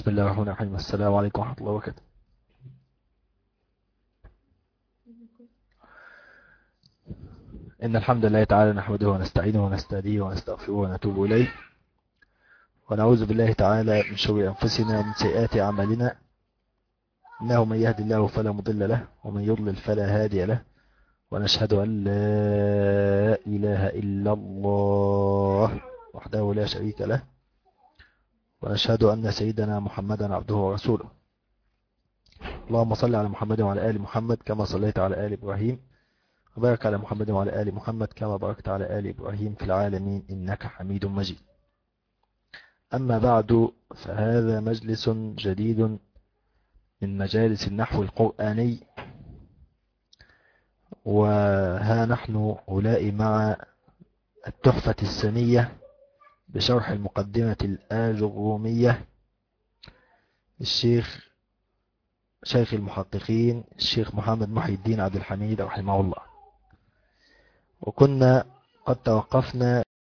بسم الله الرحمن الرحيم. السلام عليكم ورحمة الله وبركاته. إن الحمد لله تعالى نحمده ونستعينه ونستهديه ونستغفره ونتوب إليه، ونعوذ بالله تعالى من شرور أنفسنا ومن سيئات أعمالنا. إنه من يهد الله فلا مضل له ومن يضلل فلا هادي له، ونشهد أن لا إله إلا الله وحده لا شريك له، ونشهد أن سيدنا محمدا عبده ورسوله. اللهم صل على محمد وعلى آل محمد كما صليت على آل إبراهيم، وبارك على محمد وعلى آل محمد كما باركت على آل إبراهيم في العالمين إنك حميد مجيد. أما بعد، فهذا مجلس جديد من مجالس النحو القرآني، وها نحن أولئك مع التحفة السنية بشرح المقدمة الآجرومية شيخ المحققين الشيخ محمد محي الدين عبد الحميد رحمه الله. وكنا قد توقفنا